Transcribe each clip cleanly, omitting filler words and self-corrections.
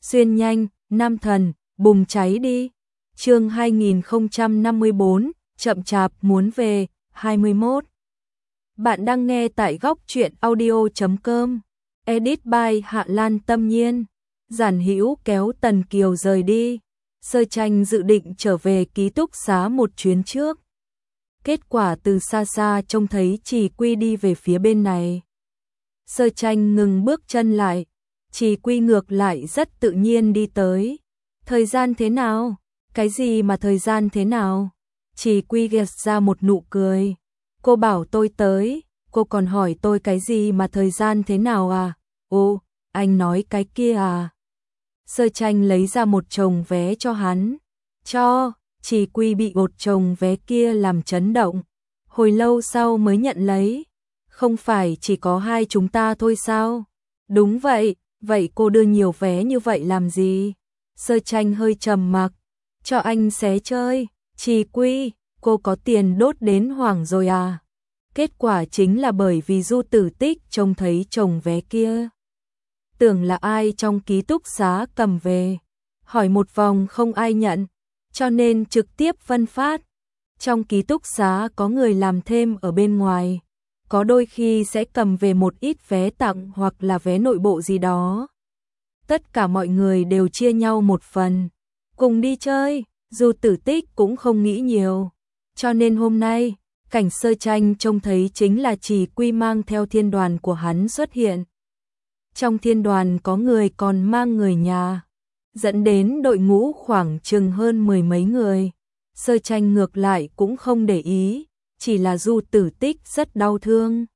xuyên nhanh, nam thần, bùng cháy đi. Chương 2054, chậm chạp muốn về, 21. Bạn đang nghe tại góc truyện audio.com. Edit by Hạ Lan Tâm Nhiên. Giản Hữu kéo Tần Kiều rời đi. Sơ Tranh dự định trở về ký túc xá một chuyến trước. Kết quả từ xa xa trông thấy Trì Quy đi về phía bên này. Sơ Tranh ngừng bước chân lại. Trì Quy ngược lại rất tự nhiên đi tới. Thời gian thế nào? Cái gì mà thời gian thế nào? Trì Quy gạt ra một nụ cười. Cô bảo tôi tới, cô còn hỏi tôi cái gì mà thời gian thế nào à? Ồ, anh nói cái kia à? Sơ Tranh lấy ra một chồng vé cho hắn. Cho, Trì Quy bị một chồng vé kia làm chấn động. Hồi lâu sau mới nhận lấy. Không phải chỉ có hai chúng ta thôi sao? Đúng vậy, vậy cô đưa nhiều vé như vậy làm gì? Sơ Tranh hơi trầm mặc. Cho anh xé chơi. Trì Quy, cô có tiền đốt đến hoảng rồi à? Kết quả chính là bởi vì Du Tử Tích trông thấy chồng vé kia. Tưởng là ai trong ký túc xá cầm về. Hỏi một vòng không ai nhận, cho nên trực tiếp phân phát. Trong ký túc xá có người làm thêm ở bên ngoài. Có đôi khi sẽ cầm về một ít vé tặng hoặc là vé nội bộ gì đó. Tất cả mọi người đều chia nhau một phần. Cùng đi chơi, Du Tử Tích cũng không nghĩ nhiều. Cho nên hôm nay, cảnh Sơ Tranh trông thấy chính là Trì Quy mang theo thiên đoàn của hắn xuất hiện. Trong thiên đoàn có người còn mang người nhà, dẫn đến đội ngũ khoảng chừng hơn 10 mấy người. Sơ Tranh ngược lại cũng không để ý, chỉ là Du Tử Tích rất đau thương.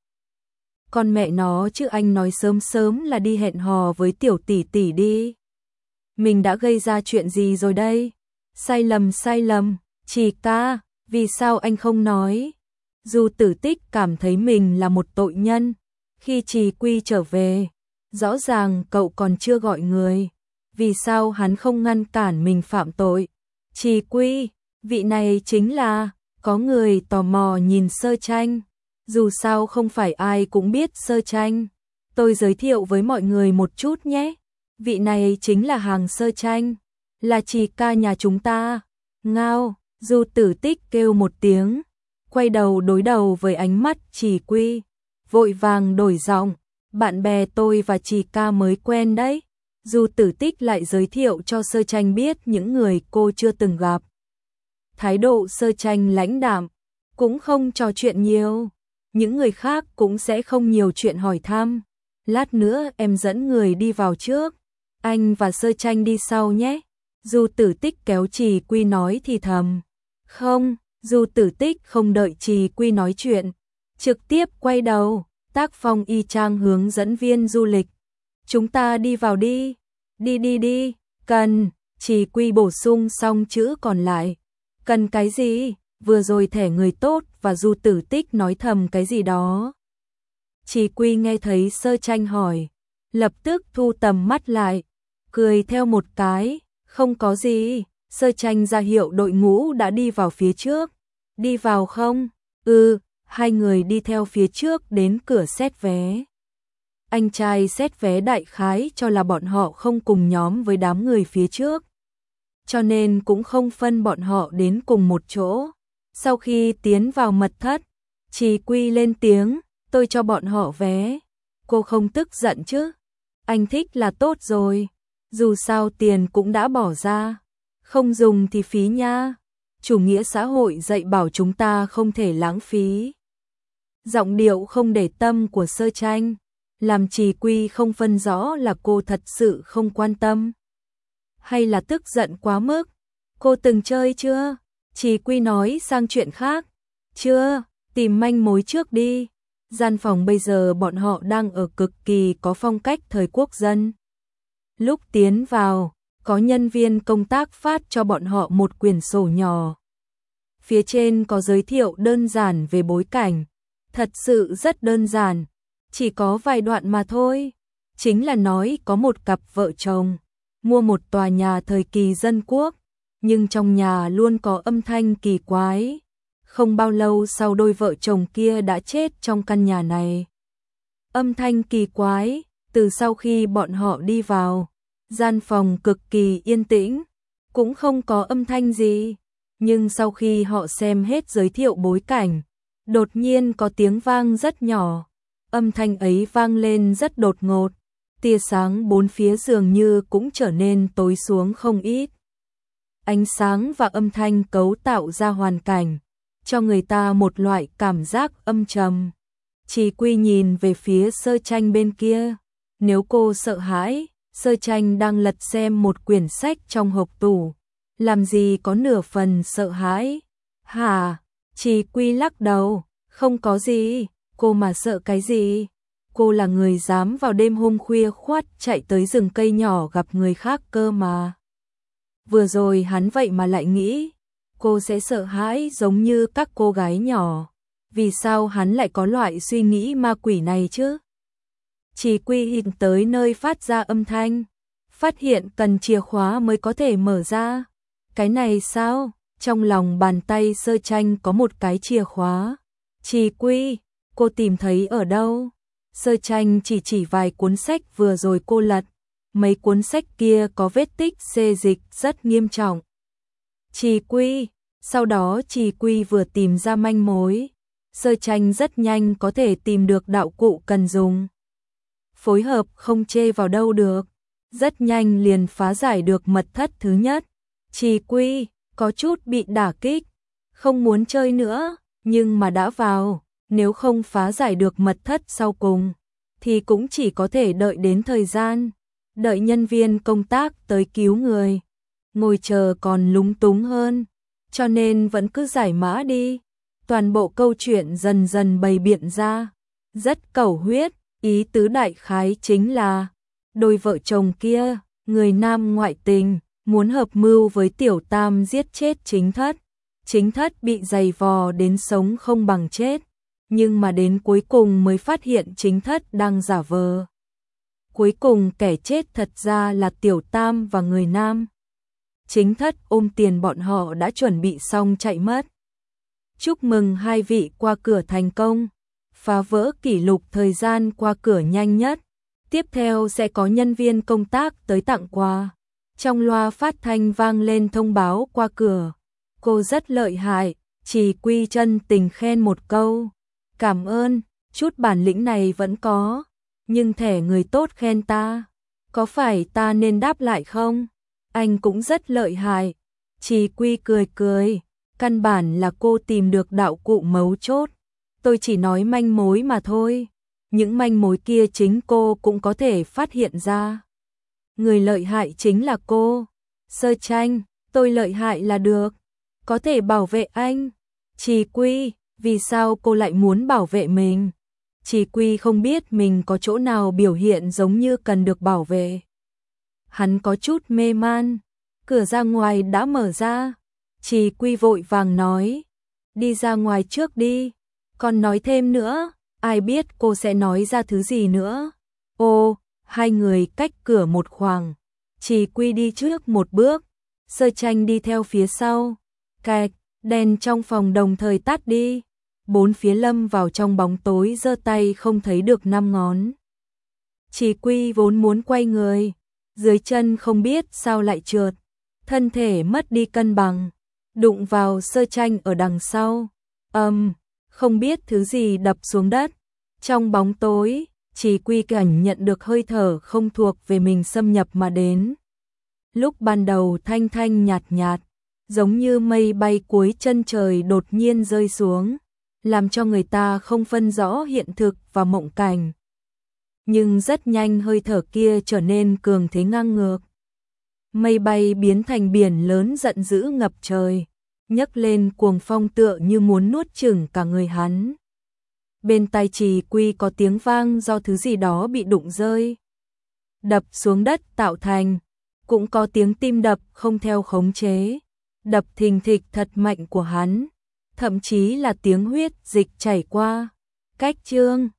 Con mẹ nó chứ, anh nói sớm sớm là đi hẹn hò với tiểu tỷ tỷ đi. Mình đã gây ra chuyện gì rồi đây? Sai lầm, Trì ca, vì sao anh không nói? Du Tử Tích cảm thấy mình là một tội nhân. Khi Trì Quy trở về, rõ ràng cậu còn chưa gọi người. Vì sao hắn không ngăn cản mình phạm tội? Trì Quy, vị này chính là... Có người tò mò nhìn Sơ Tranh. Dù sao không phải ai cũng biết Sơ Tranh. Tôi giới thiệu với mọi người một chút nhé. Vị này chính là hàng Sơ Tranh, là Trì ca nhà chúng ta. Ngao, Du Tử Tích kêu một tiếng, quay đầu đối đầu với ánh mắt Trì Quy, vội vàng đổi giọng, bạn bè tôi và Trì ca mới quen đấy. Du Tử Tích lại giới thiệu cho Sơ Tranh biết những người cô chưa từng gặp. Thái độ Sơ Tranh lãnh đạm, cũng không trò chuyện nhiều. Những người khác cũng sẽ không nhiều chuyện hỏi thăm. Lát nữa em dẫn người đi vào trước, anh và Sơ Tranh đi sau nhé. Du Tử Tích kéo Trì Quy nói thì thầm. Không, Du Tử Tích không đợi Trì Quy nói chuyện, trực tiếp quay đầu, tác phong y chang hướng dẫn viên du lịch. Chúng ta đi vào đi. Đi, cần. Trì Quy bổ sung xong chữ còn lại. Cần cái gì? Vừa rồi thẻ người tốt và Du Tử Tích nói thầm cái gì đó. Trì Quy nghe thấy Sơ Tranh hỏi, lập tức thu tầm mắt lại, cười theo một cái, không có gì. Sơ Tranh ra hiệu đội ngũ đã đi vào phía trước. Đi vào không? Hai người đi theo phía trước đến cửa xét vé. Anh trai xét vé đại khái cho là bọn họ không cùng nhóm với đám người phía trước, cho nên cũng không phân bọn họ đến cùng một chỗ. Sau khi tiến vào mật thất, Trì Quy lên tiếng, tôi cho bọn họ vé. Cô không tức giận chứ? Anh thích là tốt rồi. Dù sao tiền cũng đã bỏ ra. Không dùng thì phí nha. Chủ nghĩa xã hội dạy bảo chúng ta không thể lãng phí. Giọng điệu không để tâm của Sơ Tranh, làm Trì Quy không phân rõ là cô thật sự không quan tâm, hay là tức giận quá mức. Cô từng chơi chưa? Trì Quy nói sang chuyện khác. Chưa, tìm manh mối trước đi. Gian phòng bây giờ bọn họ đang ở cực kỳ có phong cách thời quốc dân. Lúc tiến vào, có nhân viên công tác phát cho bọn họ một quyển sổ nhỏ. Phía trên có giới thiệu đơn giản về bối cảnh. Thật sự rất đơn giản, chỉ có vài đoạn mà thôi. Chính là nói có một cặp vợ chồng mua một tòa nhà thời kỳ dân quốc, nhưng trong nhà luôn có âm thanh kỳ quái. Không bao lâu sau đôi vợ chồng kia đã chết trong căn nhà này. Âm thanh kỳ quái, từ sau khi bọn họ đi vào, Gian phòng cực kỳ yên tĩnh, cũng không có âm thanh gì, nhưng sau khi họ xem hết giới thiệu bối cảnh, đột nhiên có tiếng vang rất nhỏ, âm thanh ấy vang lên rất đột ngột, tia sáng bốn phía dường như cũng trở nên tối xuống không ít. Ánh sáng và âm thanh cấu tạo ra hoàn cảnh, cho người ta một loại cảm giác âm trầm. Chỉ Quy nhìn về phía Sơ Tranh bên kia, nếu cô sợ hãi, Sơ Tranh đang lật xem một quyển sách trong hộp tủ, làm gì có nửa phần sợ hãi. Hả? Chỉ Quy lắc đầu, không có gì, cô mà sợ cái gì? Cô là người dám vào đêm hôm khuya khoắt chạy tới rừng cây nhỏ gặp người khác cơ mà. Vừa rồi hắn vậy mà lại nghĩ, cô sẽ sợ hãi giống như các cô gái nhỏ. Vì sao hắn lại có loại suy nghĩ ma quỷ này chứ? Chỉ Quy hiện tới nơi phát ra âm thanh, phát hiện cần chìa khóa mới có thể mở ra. Cái này sao? Trong lòng bàn tay Sơ Tranh có một cái chìa khóa. Chỉ Quy, cô tìm thấy ở đâu? Sơ Tranh chỉ vài cuốn sách vừa rồi cô lật. Mấy cuốn sách kia có vết tích xê dịch rất nghiêm trọng. Chỉ Quy, sau đó Chỉ Quy vừa tìm ra manh mối. Sơ Tranh rất nhanh có thể tìm được đạo cụ cần dùng. Phối hợp không chê vào đâu được. Rất nhanh liền phá giải được mật thất thứ nhất. Chỉ Quy có chút bị đả kích, không muốn chơi nữa, nhưng mà đã vào, nếu không phá giải được mật thất sau cùng, thì cũng chỉ có thể đợi đến thời gian, đợi nhân viên công tác tới cứu người. Ngồi chờ còn lúng túng hơn, cho nên vẫn cứ giải mã đi. Toàn bộ câu chuyện dần dần bày biện ra, rất cầu huyết, ý tứ đại khái chính là đôi vợ chồng kia, người nam ngoại tình, muốn hợp mưu với tiểu tam giết chết chính thất. Chính thất bị giày vò đến sống không bằng chết, nhưng mà đến cuối cùng mới phát hiện chính thất đang giả vờ. Cuối cùng kẻ chết thật ra là tiểu tam và người nam. Chính thất ôm tiền bọn họ đã chuẩn bị xong chạy mất. Chúc mừng hai vị qua cửa thành công, phá vỡ kỷ lục thời gian qua cửa nhanh nhất. Tiếp theo sẽ có nhân viên công tác tới tặng quà. Trong loa phát thanh vang lên thông báo qua cửa. Cô rất lợi hại, Chỉ Quy chân tình khen một câu. Cảm ơn, chút bản lĩnh này vẫn có, nhưng thẻ người tốt khen ta, có phải ta nên đáp lại không? Anh cũng rất lợi hại. Chỉ Quy cười cười, căn bản là cô tìm được đạo cụ mấu chốt. Tôi chỉ nói manh mối mà thôi, những manh mối kia chính cô cũng có thể phát hiện ra. Người lợi hại chính là cô. Sơ Tranh, tôi lợi hại là được, có thể bảo vệ anh. Chỉ Quy, vì sao cô lại muốn bảo vệ mình? Chỉ Quy không biết mình có chỗ nào biểu hiện giống như cần được bảo vệ. Hắn có chút mê man, cửa ra ngoài đã mở ra. Chỉ Quy vội vàng nói, đi ra ngoài trước đi, còn nói thêm nữa, ai biết cô sẽ nói ra thứ gì nữa. Ô, hai người cách cửa một khoảng, Chỉ Quy đi trước một bước, Sơ Tranh đi theo phía sau. Cạch, đèn trong phòng đồng thời tắt đi, bốn phía lâm vào trong bóng tối giơ tay không thấy được năm ngón. Chỉ Quy vốn muốn quay người, dưới chân không biết sao lại trượt, thân thể mất đi cân bằng, đụng vào Sơ Tranh ở đằng sau. Không biết thứ gì đập xuống đất. Trong bóng tối, Chỉ Quy cảm nhận được hơi thở không thuộc về mình xâm nhập mà đến. Lúc ban đầu thanh thanh nhạt nhạt, giống như mây bay cuối chân trời đột nhiên rơi xuống, làm cho người ta không phân rõ hiện thực và mộng cảnh. Nhưng rất nhanh hơi thở kia trở nên cường thế ngang ngược. Mây bay biến thành biển lớn giận dữ ngập trời, nhấc lên cuồng phong tựa như muốn nuốt chửng cả người hắn. Bên tai Chỉ Quy có tiếng vang do thứ gì đó bị đụng rơi, đập xuống đất tạo thành, cũng có tiếng tim đập không theo khống chế, đập thình thịch thật mạnh của hắn, thậm chí là tiếng huyết dịch chảy qua. Cách chương